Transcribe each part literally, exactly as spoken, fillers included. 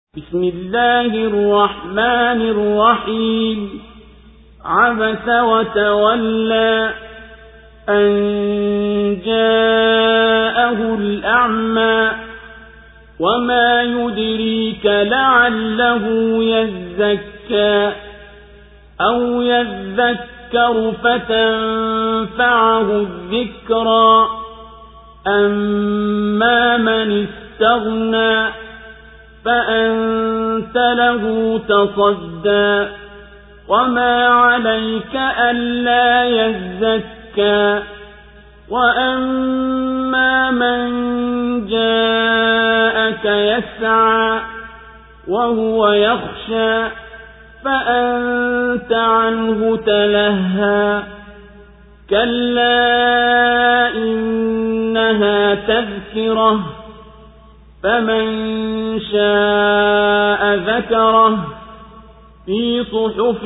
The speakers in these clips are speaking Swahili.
بسم الله الرحمن الرحيم عبس وتولى أن جاءه الأعمى وما يدريك لعله يزكى أو يذكر فتنفعه الذكرى أما من استغنى فأنت له تصدى وما عليك ألا يزكى وأما من جاءك يسعى وهو يخشى فأنت عنه تلهى كلا إنها تذكرة فمن شاء ذكره في صحف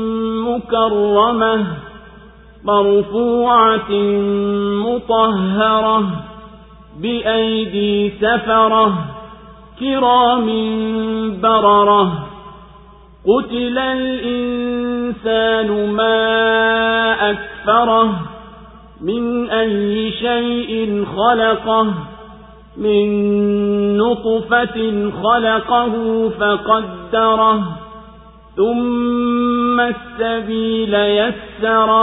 مكرمة مرفوعة مطهرة بأيدي سفرة كرام بررة قتل الإنسان ما أكفره من أي شيء خلقه من نطفة خلقه فقدره ثم السبيل يسره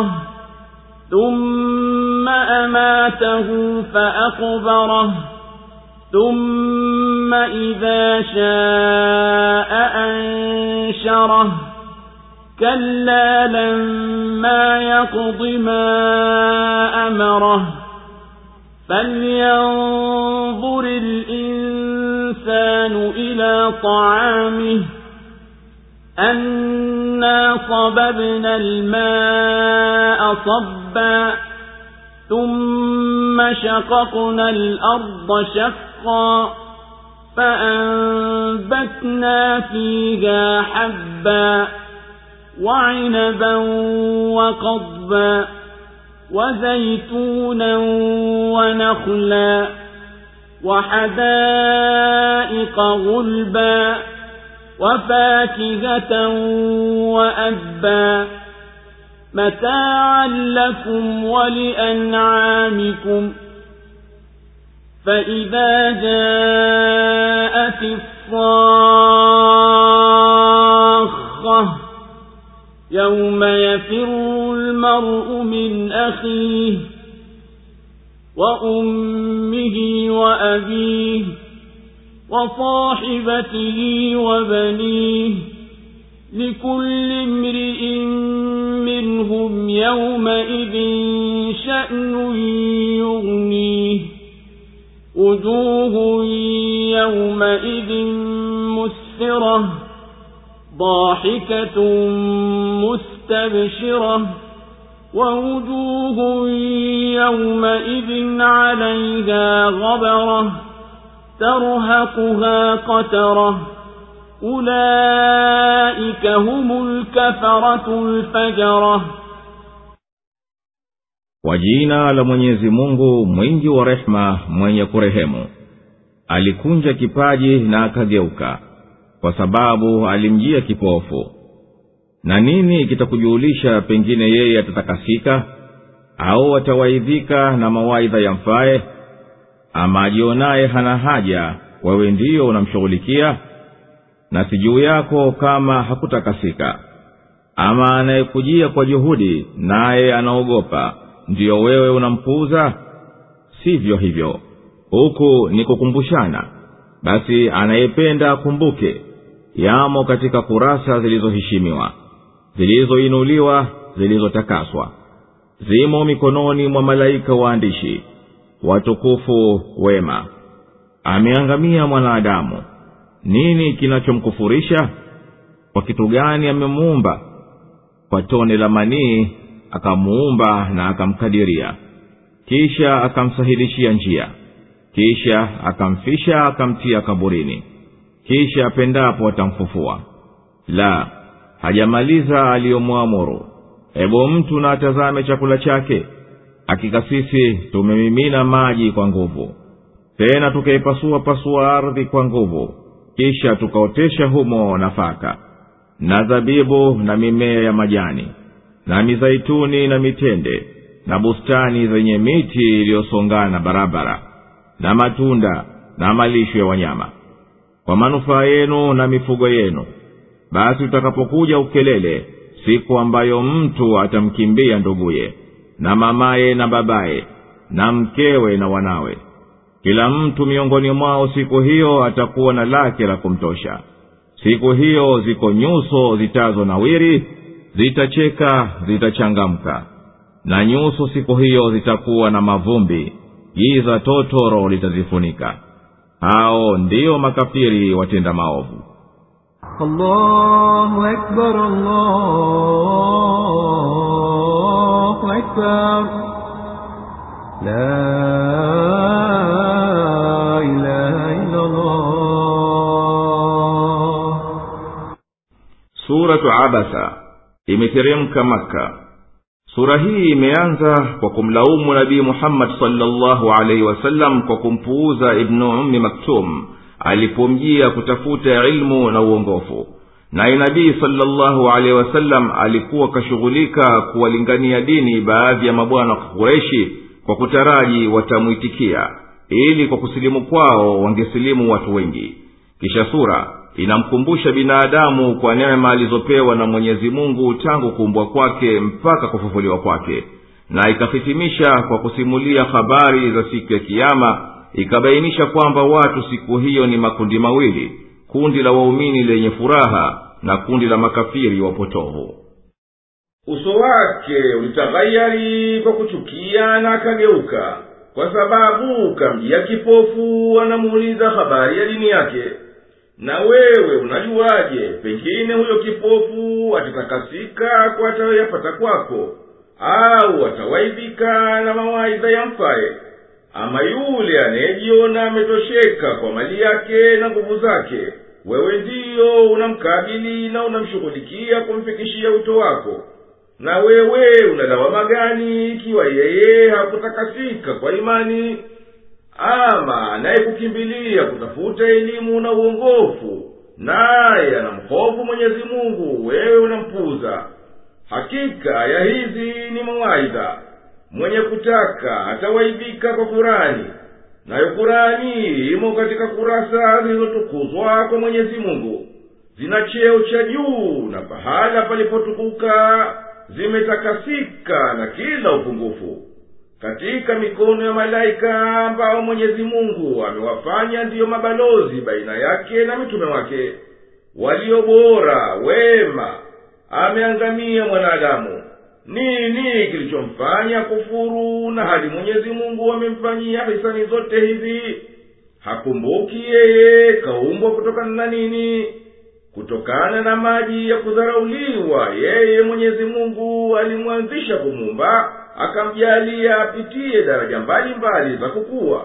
ثم أماته فأقبره ثم إذا شاء أنشره كلا لما يقض ما أمره فلينظر الإنسان إلى طعامه أنا صببنا الماء صبا ثم شققنا الأرض شقا فأنبتنا فيها حبا وعنبا وقضبا وزيتونا ونخلا وحدائق غلبا وفاكهة وأبا متاعا لكم ولأنعامكم فإذا جاءت الصاخة يوم يفر المرء من أخيه وأمه وأبيه وصاحبته وبنيه لكل امرئ منهم يومئذ شأن يغنيه وجوه يومئذ مسفرة ضاحكة مستبشرة ووجوه يومئذ عليها غبرة ترهقها قترة أولئك هم الكفرة الفجرة. Kwa jina la Mwenyezi Mungu mwingi wa rehema mwenye kurehemu. Alikunja kipaji na akageuka kwa sababu alimjia kipofu. Na nini kitakujulisha pengine yeye atatakasika au atawaidhika na mawaidha yamfae? Ama ajionaye hana haja wewe ndiyo unamshughulikia, na si juu yako kama hakutakasika. Ama anayekujia kwa juhudi naye anaogopa, ndiyo wewe unampuuza? Sivyo hivyo, huku ni kukumbushana. Basi anayependa kumbuke, yamo katika kurasa zilizoheshimiwa, zilizoinuliwa, zilizotakaswa, zimo mikononi mwa malaika waandishi watukufu wema. Ameangamia mwanadamu, nini kinachomkufurisha? Kwa kitu gani amemuumba? Kwa tone la manii akamuumba na akamkadiria, kisha akamsahilishia njia, kisha akamfisha akamtia kaburini, kisha apendapo atamfufua. La, hajamaliza aliyomwamuru. Hebu mtu na atazame chakula chake. Hakika sisi tumemimina maji kwa nguvu, tena tukaipasua pasua ardhi kwa nguvu, kisha tukaotesha humo nafaka na zabibu na mimea ya majani na mizaituni na mitende na bustani zenye miti iliyosongana barabara na matunda na malisho ya wanyama kwa manufaa yenu na mifugo yenu. Basi utakapokuja ukelele, siku ambayo mtu atamkimbia nduguye na mamaye na babaye na mkewe na wanawe, kila mtu miongoni mwao siku hiyo atakuwa na lake la kumtosha. Siku hiyo ziko nyuso zitazo nawiri, zitacheka, zitachangamka, na nyuso siku hiyo zitakuwa na mavumbi, giza totoro litazifunika. Hao ndio makafiri watenda maovu. Allahu Akbar, Allahu Akbar, la ilaha illa Allah. Suratu Abasa imeteremka Makka. Sura hii imeanza kwa kumlaumu Nabii Muhammad sallallahu alaihi wasallam kwa kumpuuza Ibn Ummi Maktum alipomjia kutafuta ilmu na uongofu. Na Nabii sallallahu alaihi wasallam alikuwa kashughulika kuwalingania dini baadhi ya mabwana wa Qurayshi kwa kutaraji watamuitikia, ili kwa kusilimu kwao wangesilimu watu wengi. Kisha sura inamkumbusha binadamu kwa neema alizopewa na Mwenyezi Mungu tangu kuumbwa kwake mpaka kufufuliwa kwake, na ikafitimisha kwa kusimulia habari za siku ya Kiyama, ikabainisha kwamba watu siku hiyo ni makundi mawili, kundi la waumini lenye furaha na kundi la makafiri wapotovu. Uso wake ulitaghayari kwa kuchukia na akageuka, kwa sababu kamjia kipofu anamuuliza habari ya dini yake. Na wewe unajuaje pengine huyo kipofu atatakasika kwa atayoyapata kwako, au atawaidhika na mawaidha yamfaye? Ama yule anayejiona ametosheka kwa mali yake na nguvu zake, wewe ndiyo unamkabili na unamshughulikia kumfikishia uto wako. Na wewe unalawama gani ikiwa yeye hakutakasika kwa imani? Ama anayekukimbilia kutafuta elimu na uongofu, naye anamhofu Mwenyezi Mungu, wewe unampuuza. Hakika ya hizi ni mawaidha. Mwenye kutaka atawaidhika kwa Kurani. Nayo Kurani imo katika kurasa zilizotukuzwa kwa Mwenyezi Mungu. Zina cheo cha juu, na pahala palipotukuka zimetakasika na kila upungufu. Katika mikono ya malaika ambao Mwenyezi Mungu amewafanya ndiyo mabalozi baina yake na mitume wake, walio bora wema, ameangamia mwanadamu. Nini kilichomfanya kufuru na hadi Mwenyezi Mungu amemfanyia hisani zote hizi? Hakumbuki yeye kaumbwa kutokana na nini? Kutokana na maji ya kudharauliwa, yeye Mwenyezi Mungu alimwanzisha kumuumba, akamjalia apitie daraja mbalimbali za kukua.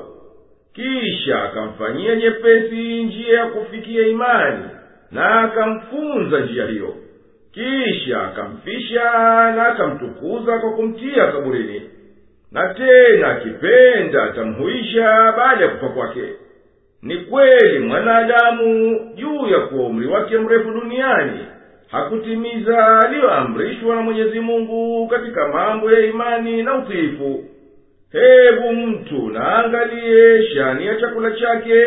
Kisha akamfanyia nyepesi njia ya kufikia imani, na akamfunza njia hiyo. Kisha akamfisha na akamtukuza kwa kumtia kaburini. Na tena akipenda atamhuisha baada ya kufa kwake. Ni kweli mwanadamu juu ya kuwa umri wake mrefu duniani hakutimiza aliyoamrishwa na Mwenyezi Mungu katika mambo ya imani na utiifu. Hebu mtu naangalie shani ya chakula chake,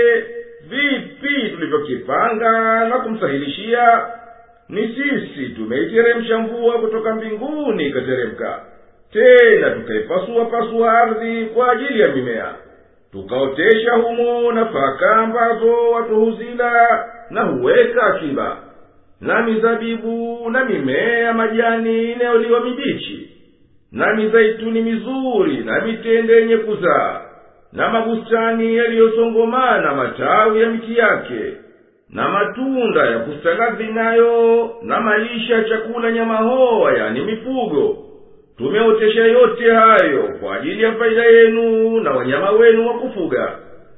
vipi tulivyokipanga na kumsahilishia. Ni sisi tumeiteremsha mvua kutoka mbinguni ikateremka, tena tukaipasua pasua ardhi kwa ajili ya mimea, tukaotesha humo nafaka ambazo watu huzila na huweka akiba, na mizabibu na mimea ya majani inayoliwa mibichi, na mizaituni mizuri na mitende yenye kuzaa, na mabustani yaliyosongomana matawi ya miti yake, na matunda ya kustagadhi nayo, na malisha chakula nyama hoa, yani mifugo. Tumeotesha yote hayo kwa ajili ya faida yenu na wanyama wenu wa kufuga.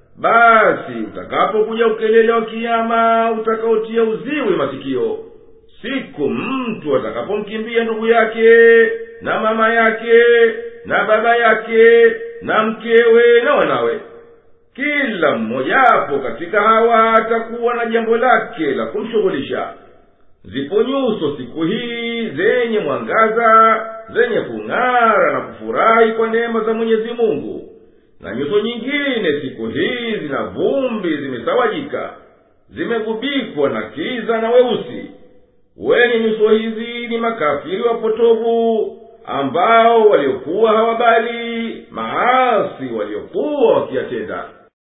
Basi utakapokuja ukelele wa Kiyama utakaotia uziwi masikio, siku mtu atakapomkimbia ndugu yake na mama yake na baba yake na mkewe na wanawe, kila mmojapo katika hawa atakuwa na jambo lake la kumshughulisha. Zipo nyuso siku hii zenye mwangaza, zenye kung'ara na kufurahi kwa neema za Mwenyezi Mungu, na nyuso nyingine siku hii zina vumbi, zimesawajika, zimegubikwa na kiza na weusi. Wenye nyuso hizi ni makafiri wapotovu, ambao waliokuwa hawabali maasi waliokuwa wakiyatenda.